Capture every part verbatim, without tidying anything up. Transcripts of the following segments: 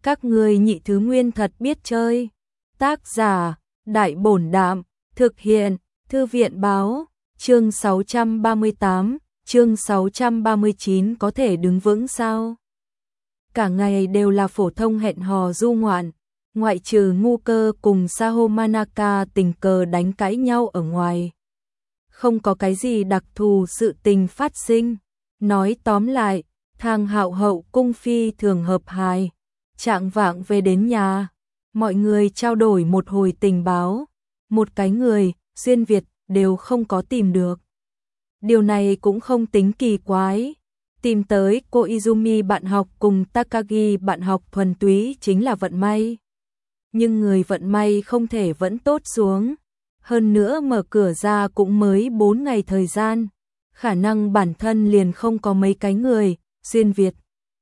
Các ngươi nhị thứ nguyên thật biết chơi. Tác giả, Đại Bổn Đạm, thực hiện, Thư viện Báo, chương sáu trăm ba mươi tám, chương sáu trăm ba mươi chín có thể đứng vững sao? Cả ngày đều là phổ thông hẹn hò du ngoạn, ngoại trừ Ngu Cơ cùng Saho Manaka tình cờ đánh cãi nhau ở ngoài. Không có cái gì đặc thù sự tình phát sinh. Nói tóm lại, Thang Hạo hậu cung phi thường hợp hài. Trạng vạng về đến nhà, mọi người trao đổi một hồi tình báo, một cái người, xuyên Việt, đều không có tìm được. Điều này cũng không tính kỳ quái. Tìm tới cô Izumi bạn học cùng Takagi bạn học thuần túy chính là vận may. Nhưng người vận may không thể vẫn tốt xuống. Hơn nữa mở cửa ra cũng mới bốn ngày thời gian. Khả năng bản thân liền không có mấy cái người, xuyên Việt.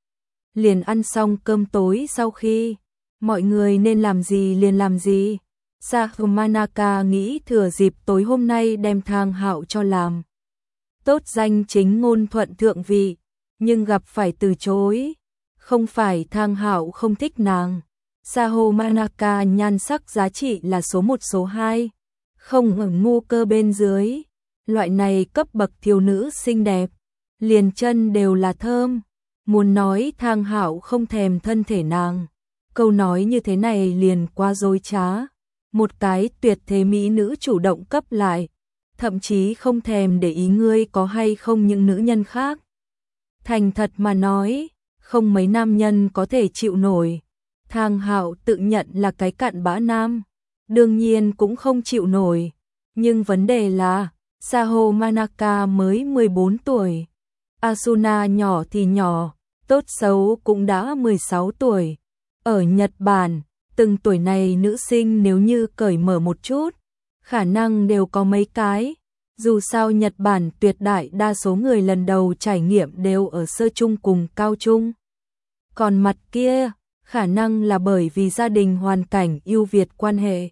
Liền ăn xong cơm tối sau khi, mọi người nên làm gì liền làm gì. Saho Manaka nghĩ thừa dịp tối hôm nay đem Thang Hạo cho làm tốt danh chính ngôn thuận thượng vị, nhưng gặp phải từ chối. Không phải Thang Hạo không thích nàng. Saho Manaka nhan sắc giá trị là số một số hai, không ở Ngu Cơ bên dưới. Loại này cấp bậc thiếu nữ xinh đẹp, liền chân đều là thơm. Muốn nói Thang Hạo không thèm thân thể nàng, câu nói như thế này liền quá dối trá. Một cái tuyệt thế mỹ nữ chủ động cấp lại, thậm chí không thèm để ý ngươi có hay không những nữ nhân khác. Thành thật mà nói, không mấy nam nhân có thể chịu nổi. Thang Hạo tự nhận là cái cặn bã nam, đương nhiên cũng không chịu nổi. Nhưng vấn đề là, Saho Manaka mới mười bốn tuổi, Asuna nhỏ thì nhỏ, tốt xấu cũng đã mười sáu tuổi. Ở Nhật Bản, từng tuổi này nữ sinh nếu như cởi mở một chút, khả năng đều có mấy cái. Dù sao Nhật Bản tuyệt đại đa số người lần đầu trải nghiệm đều ở sơ trung cùng cao trung. Còn mặt kia, khả năng là bởi vì gia đình hoàn cảnh ưu việt quan hệ.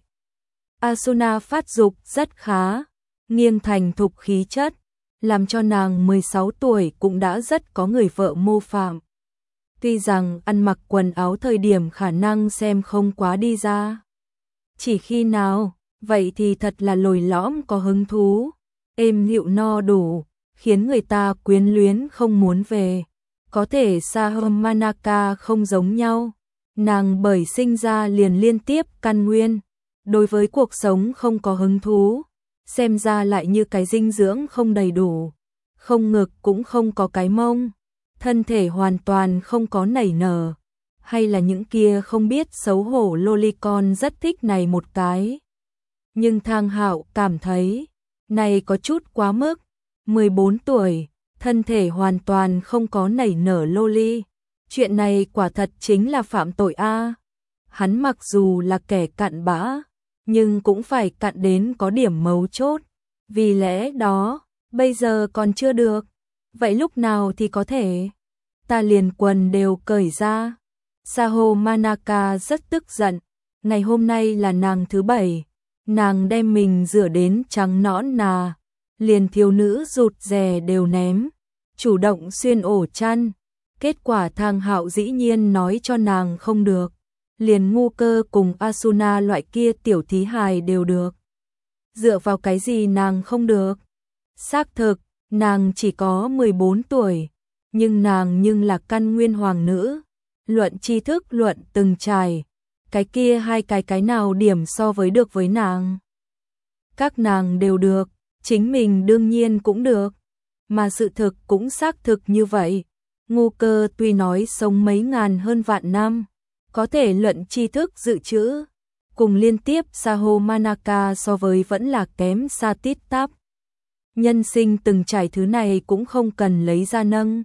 Asuna phát dục rất khá, nghiêng thành thục khí chất, làm cho nàng mười sáu tuổi cũng đã rất có người vợ mô phạm. Tuy rằng ăn mặc quần áo thời điểm khả năng xem không quá đi ra. Chỉ khi nào, vậy thì thật là lồi lõm có hứng thú, êm dịu no đủ, khiến người ta quyến luyến không muốn về. Có thể Saho Manaka không giống nhau, nàng bởi sinh ra liền liên tiếp căn nguyên, đối với cuộc sống không có hứng thú, xem ra lại như cái dinh dưỡng không đầy đủ, không ngực cũng không có cái mông, thân thể hoàn toàn không có nảy nở. Hay là những kia không biết xấu hổ lolicon rất thích này một cái. Nhưng Thang Hạo cảm thấy, này có chút quá mức. Mười bốn tuổi, thân thể hoàn toàn không có nảy nở loli. Chuyện này quả thật chính là phạm tội a. Hắn mặc dù là kẻ cặn bã, nhưng cũng phải cặn đến có điểm mấu chốt. Vì lẽ đó, bây giờ còn chưa được. Vậy lúc nào thì có thể? Ta liền quần đều cởi ra. Saho Manaka rất tức giận. Ngày hôm nay là nàng thứ bảy. Nàng đem mình rửa đến trắng nõn nà. Liền thiếu nữ rụt rè đều ném. Chủ động xuyên ổ chăn. Kết quả Thang Hạo dĩ nhiên nói cho nàng không được. Liền Ngu Cơ cùng Asuna loại kia tiểu thí hài đều được. Dựa vào cái gì nàng không được? Xác thực, nàng chỉ có mười bốn tuổi. Nhưng nàng nhưng là căn nguyên hoàng nữ. Luận tri thức luận từng trải. Cái kia hai cái cái nào điểm so với được với nàng? Các nàng đều được, chính mình đương nhiên cũng được. Mà sự thực cũng xác thực như vậy. Ngu Cơ tuy nói sống mấy ngàn hơn vạn năm, có thể luận tri thức dự trữ, cùng liên tiếp Saho Manaka so với vẫn là kém xa tít tắp. Nhân sinh từng trải thứ này cũng không cần lấy ra nâng.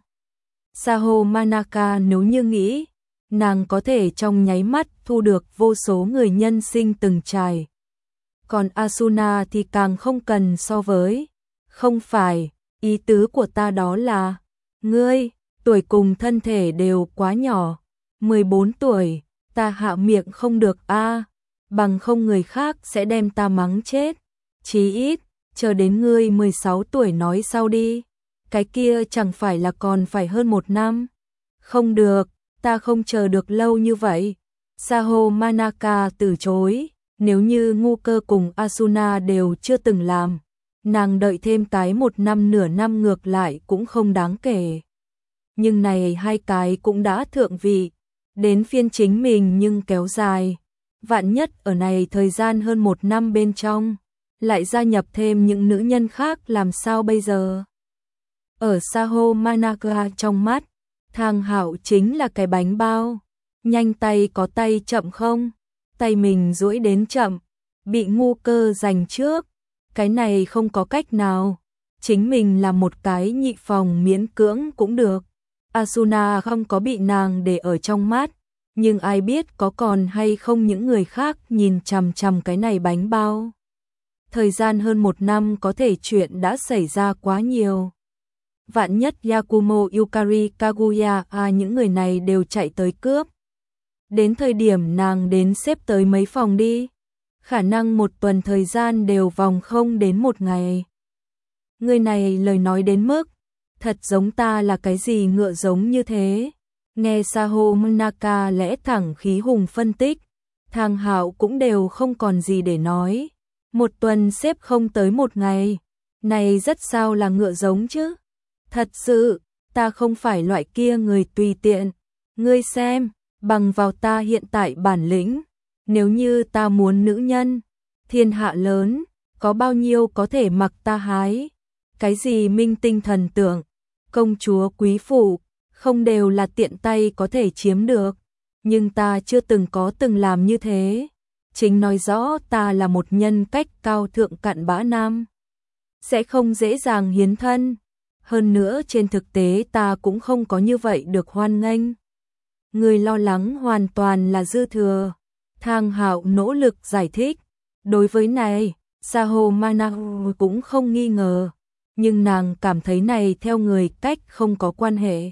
Saho Manaka nếu như nghĩ, nàng có thể trong nháy mắt thu được vô số người nhân sinh từng trải. Còn Asuna thì càng không cần so với. Không phải, ý tứ của ta đó là, ngươi, tuổi cùng thân thể đều quá nhỏ. mười bốn tuổi, ta hạ miệng không được a, bằng không người khác sẽ đem ta mắng chết. Chí ít, chờ đến ngươi mười sáu tuổi nói sau đi. Cái kia chẳng phải là còn phải hơn một năm. Không được, ta không chờ được lâu như vậy. Saho Manaka từ chối, nếu như Ngu Cơ cùng Asuna đều chưa từng làm, nàng đợi thêm cái một năm nửa năm ngược lại cũng không đáng kể. Nhưng này hai cái cũng đã thượng vị, đến phiên chính mình nhưng kéo dài. Vạn nhất ở này thời gian hơn một năm bên trong, lại gia nhập thêm những nữ nhân khác làm sao bây giờ? Ở Saho Manaka trong mắt, Thang Hạo chính là cái bánh bao. Nhanh tay có tay chậm không? Tay mình duỗi đến chậm, bị Ngu Cơ giành trước. Cái này không có cách nào. Chính mình là một cái nhị phòng miễn cưỡng cũng được. Asuna không có bị nàng để ở trong mắt. Nhưng ai biết có còn hay không những người khác nhìn chằm chằm cái này bánh bao. Thời gian hơn một năm có thể chuyện đã xảy ra quá nhiều. Vạn nhất Yakumo, Yukari, Kaguya, à, những người này đều chạy tới cướp. Đến thời điểm nàng đến xếp tới mấy phòng đi. Khả năng một tuần thời gian đều vòng không đến một ngày. Người này lời nói đến mức, thật giống ta là cái gì ngựa giống như thế. Nghe Saho Manaka lẽ thẳng khí hùng phân tích, Thang Hạo cũng đều không còn gì để nói. Một tuần xếp không tới một ngày, này rất sao là ngựa giống chứ. Thật sự, ta không phải loại kia người tùy tiện. Ngươi xem, bằng vào ta hiện tại bản lĩnh, nếu như ta muốn nữ nhân, thiên hạ lớn, có bao nhiêu có thể mặc ta hái. Cái gì minh tinh thần tượng, công chúa quý phụ, không đều là tiện tay có thể chiếm được. Nhưng ta chưa từng có từng làm như thế. Chính nói rõ ta là một nhân cách cao thượng cặn bã nam. Sẽ không dễ dàng hiến thân. Hơn nữa trên thực tế ta cũng không có như vậy được hoan nghênh. Người lo lắng hoàn toàn là dư thừa. Thang Hạo nỗ lực giải thích. Đối với này, Saho Manaka cũng không nghi ngờ. Nhưng nàng cảm thấy này theo người cách không có quan hệ.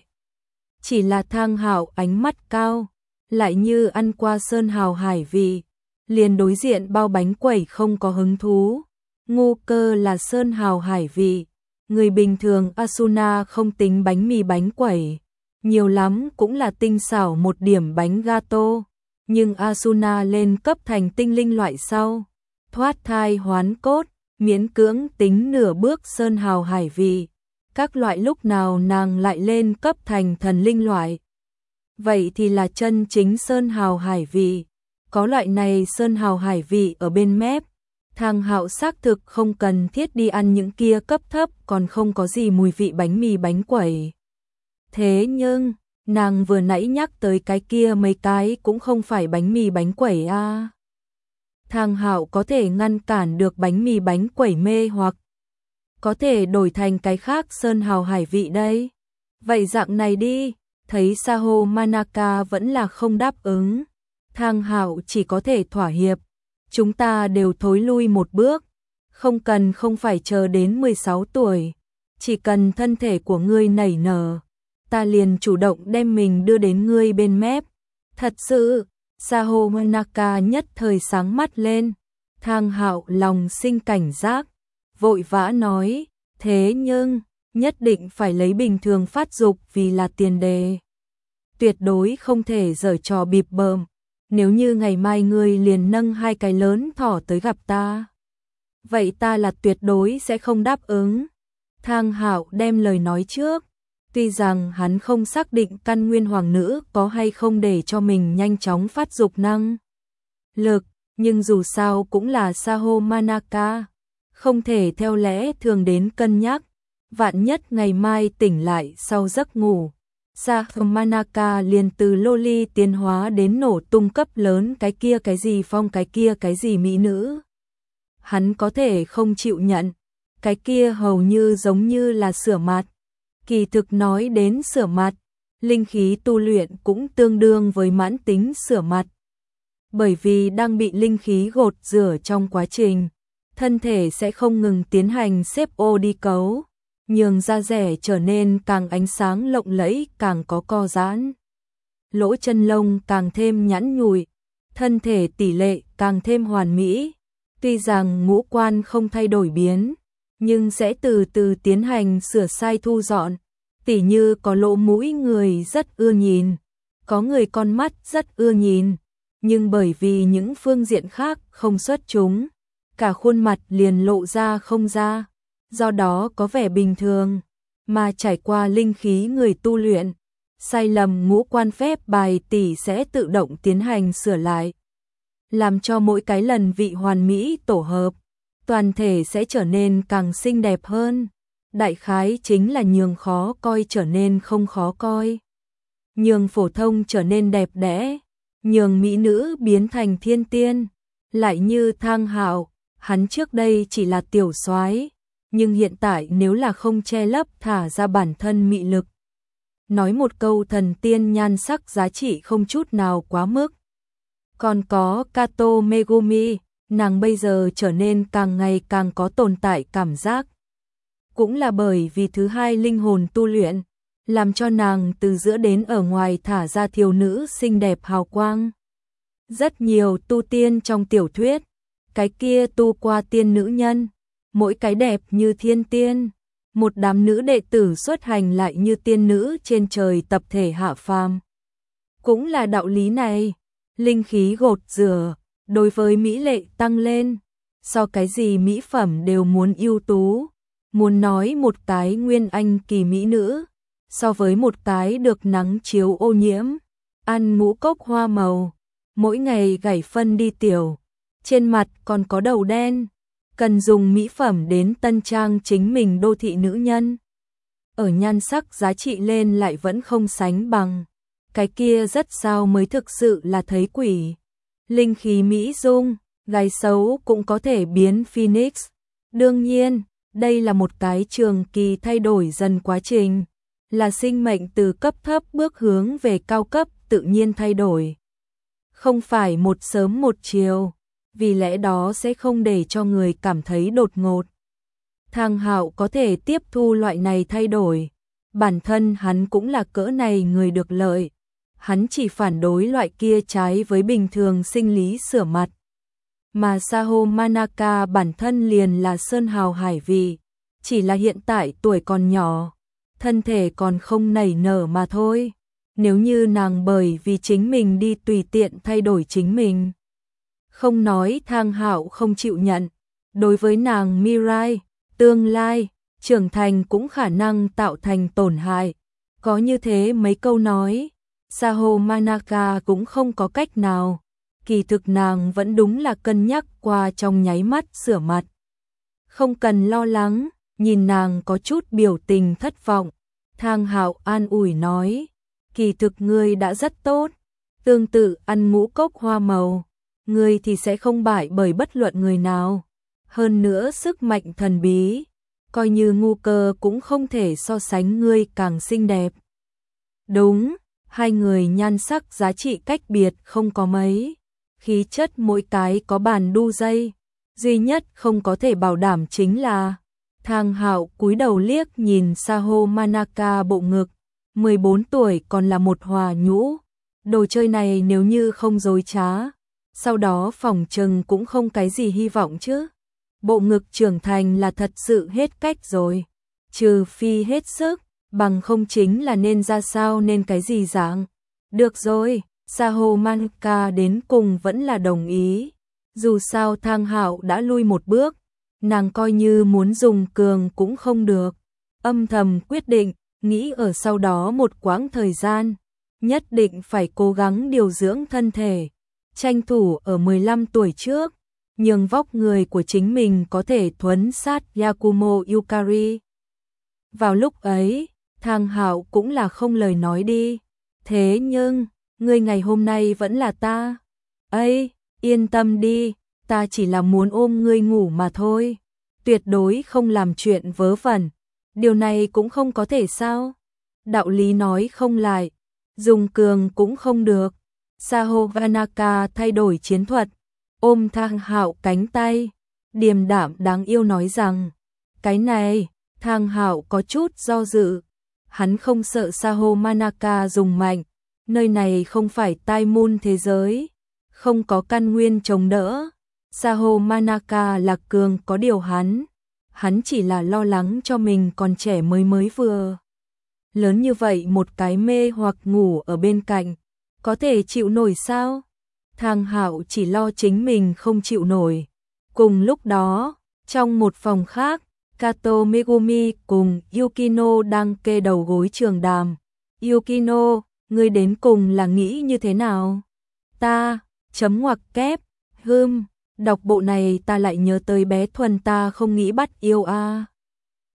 Chỉ là Thang Hạo ánh mắt cao, lại như ăn qua sơn hào hải vị, liền đối diện bao bánh quẩy không có hứng thú. Ngu Cơ là sơn hào hải vị, người bình thường Asuna không tính bánh mì bánh quẩy, nhiều lắm cũng là tinh xảo một điểm bánh gato, nhưng Asuna lên cấp thành tinh linh loại sau, thoát thai hoán cốt, miễn cưỡng tính nửa bước sơn hào hải vị. Các loại lúc nào nàng lại lên cấp thành thần linh loại. Vậy thì là chân chính sơn hào hải vị. Có loại này sơn hào hải vị ở bên mép. Thang Hạo xác thực không cần thiết đi ăn những kia cấp thấp còn không có gì mùi vị bánh mì bánh quẩy. Thế nhưng, nàng vừa nãy nhắc tới cái kia mấy cái cũng không phải bánh mì bánh quẩy a. À. Thang Hạo có thể ngăn cản được bánh mì bánh quẩy mê hoặc có thể đổi thành cái khác sơn hào hải vị đây. Vậy dạng này đi, thấy Saho Manaka vẫn là không đáp ứng. Thang Hạo chỉ có thể thỏa hiệp. Chúng ta đều thối lui một bước. Không cần không phải chờ đến mười sáu tuổi. Chỉ cần thân thể của ngươi nảy nở. Ta liền chủ động đem mình đưa đến ngươi bên mép. Thật sự, Saho Manaka nhất thời sáng mắt lên. Thang Hạo lòng sinh cảnh giác. Vội vã nói, thế nhưng, nhất định phải lấy bình thường phát dục vì là tiền đề. Tuyệt đối không thể giở trò bịp bợm. Nếu như ngày mai ngươi liền nâng hai cái lớn thỏ tới gặp ta, vậy ta là tuyệt đối sẽ không đáp ứng. Thang Hạo đem lời nói trước. Tuy rằng hắn không xác định căn nguyên hoàng nữ có hay không để cho mình nhanh chóng phát dục năng lực, nhưng dù sao cũng là Saho Manaka. Không thể theo lẽ thường đến cân nhắc. Vạn nhất ngày mai tỉnh lại sau giấc ngủ, Saho Manaka liền từ loli tiến hóa đến nổ tung cấp lớn cái kia cái gì phong cái kia cái gì mỹ nữ. Hắn có thể không chịu nhận. Cái kia hầu như giống như là sửa mặt. Kỳ thực nói đến sửa mặt, linh khí tu luyện cũng tương đương với mãn tính sửa mặt. Bởi vì đang bị linh khí gột rửa trong quá trình, thân thể sẽ không ngừng tiến hành xếp ô đi cấu, nhường da rẻ trở nên càng ánh sáng lộng lẫy, càng có co giãn. Lỗ chân lông càng thêm nhẵn nhụi, thân thể tỷ lệ càng thêm hoàn mỹ. Tuy rằng ngũ quan không thay đổi biến, nhưng sẽ từ từ tiến hành sửa sai thu dọn. Tỉ như có lỗ mũi người rất ưa nhìn, có người con mắt rất ưa nhìn, nhưng bởi vì những phương diện khác không xuất chúng, cả khuôn mặt liền lộ ra không ra, do đó có vẻ bình thường, mà trải qua linh khí người tu luyện, sai lầm ngũ quan phép bài tỷ sẽ tự động tiến hành sửa lại, làm cho mỗi cái lần vị hoàn mỹ tổ hợp, toàn thể sẽ trở nên càng xinh đẹp hơn. Đại khái chính là nhường khó coi trở nên không khó coi, nhường phổ thông trở nên đẹp đẽ, nhường mỹ nữ biến thành thiên tiên. Lại như Thang Hạo, hắn trước đây chỉ là tiểu soái, nhưng hiện tại nếu là không che lấp thả ra bản thân mị lực, nói một câu thần tiên nhan sắc giá trị không chút nào quá mức. Còn có Kato Megumi, nàng bây giờ trở nên càng ngày càng có tồn tại cảm giác. Cũng là bởi vì thứ hai linh hồn tu luyện, làm cho nàng từ giữa đến ở ngoài thả ra thiếu nữ xinh đẹp hào quang. Rất nhiều tu tiên trong tiểu thuyết, cái kia tu qua tiên nữ nhân, mỗi cái đẹp như thiên tiên, một đám nữ đệ tử xuất hành lại như tiên nữ trên trời tập thể hạ phàm. Cũng là đạo lý này, linh khí gột rửa, đối với mỹ lệ tăng lên, so cái gì mỹ phẩm đều muốn ưu tú. Muốn nói một cái nguyên anh kỳ mỹ nữ, so với một cái được nắng chiếu ô nhiễm, ăn ngũ cốc hoa màu, mỗi ngày gảy phân đi tiểu, trên mặt còn có đầu đen, cần dùng mỹ phẩm đến tân trang chính mình đô thị nữ nhân. Ở nhan sắc giá trị lên lại vẫn không sánh bằng, cái kia rất sao mới thực sự là thấy quỷ. Linh khí mỹ dung, gái xấu cũng có thể biến Phoenix. Đương nhiên, đây là một cái trường kỳ thay đổi dần quá trình, là sinh mệnh từ cấp thấp bước hướng về cao cấp tự nhiên thay đổi. Không phải một sớm một chiều, vì lẽ đó sẽ không để cho người cảm thấy đột ngột. Thang Hạo có thể tiếp thu loại này thay đổi, bản thân hắn cũng là cỡ này người được lợi, hắn chỉ phản đối loại kia trái với bình thường sinh lý sửa mặt. Mà Saho Manaka bản thân liền là sơn hào hải vị, chỉ là hiện tại tuổi còn nhỏ, thân thể còn không nảy nở mà thôi. Nếu như nàng bởi vì chính mình đi tùy tiện thay đổi chính mình, không nói Thang Hạo không chịu nhận, đối với nàng Mirai, tương lai, trưởng thành cũng khả năng tạo thành tổn hại. Có như thế mấy câu nói, Saho Manaka cũng không có cách nào. Kỳ thực nàng vẫn đúng là cân nhắc qua trong nháy mắt sửa mặt. Không cần lo lắng, nhìn nàng có chút biểu tình thất vọng. Thang Hạo an ủi nói, kỳ thực ngươi đã rất tốt, tương tự ăn ngũ cốc hoa màu, ngươi thì sẽ không bại bởi bất luận người nào. Hơn nữa sức mạnh thần bí, coi như ngu cơ cũng không thể so sánh ngươi càng xinh đẹp. Đúng, hai người nhan sắc giá trị cách biệt không có mấy. Khí chất mỗi cái có bàn đu dây, duy nhất không có thể bảo đảm chính là. Thang Hạo cúi đầu liếc nhìn Saho Manaka bộ ngực, mười bốn tuổi còn là một hòa nhũ, đồ chơi này nếu như không dối trá, sau đó phỏng chừng cũng không cái gì hy vọng chứ. Bộ ngực trưởng thành là thật sự hết cách rồi, trừ phi hết sức, bằng không chính là nên ra sao nên cái gì dạng. Được rồi. Saho Manaka đến cùng vẫn là đồng ý. Dù sao Thang Hạo đã lui một bước, nàng coi như muốn dùng cường cũng không được. Âm thầm quyết định, nghĩ ở sau đó một quãng thời gian, nhất định phải cố gắng điều dưỡng thân thể, tranh thủ ở mười lăm tuổi trước, nhường vóc người của chính mình có thể thuấn sát Yakumo Yukari. Vào lúc ấy, Thang Hạo cũng là không lời nói đi. Thế nhưng ngươi ngày hôm nay vẫn là ta. Ây, yên tâm đi, ta chỉ là muốn ôm ngươi ngủ mà thôi. Tuyệt đối không làm chuyện vớ vẩn. Điều này cũng không có thể sao? Đạo lý nói không lại, dùng cường cũng không được. Saho Manaka thay đổi chiến thuật, ôm Thang Hạo cánh tay, điềm đạm đáng yêu nói rằng, cái này, Thang Hạo có chút do dự. Hắn không sợ Saho Manaka dùng mạnh. Nơi này không phải tai môn thế giới, không có căn nguyên chống đỡ. Saho Manaka là cường có điều hắn, hắn chỉ là lo lắng cho mình còn trẻ mới mới vừa. Lớn như vậy một cái mê hoặc ngủ ở bên cạnh, có thể chịu nổi sao? Thang Hạo chỉ lo chính mình không chịu nổi. Cùng lúc đó, trong một phòng khác, Kato Megumi cùng Yukino đang kê đầu gối trường đàm. Yukino, ngươi đến cùng là nghĩ như thế nào? Ta, chấm ngoặc kép, hưm, đọc bộ này ta lại nhớ tới bé Thuần ta không nghĩ bắt yêu a.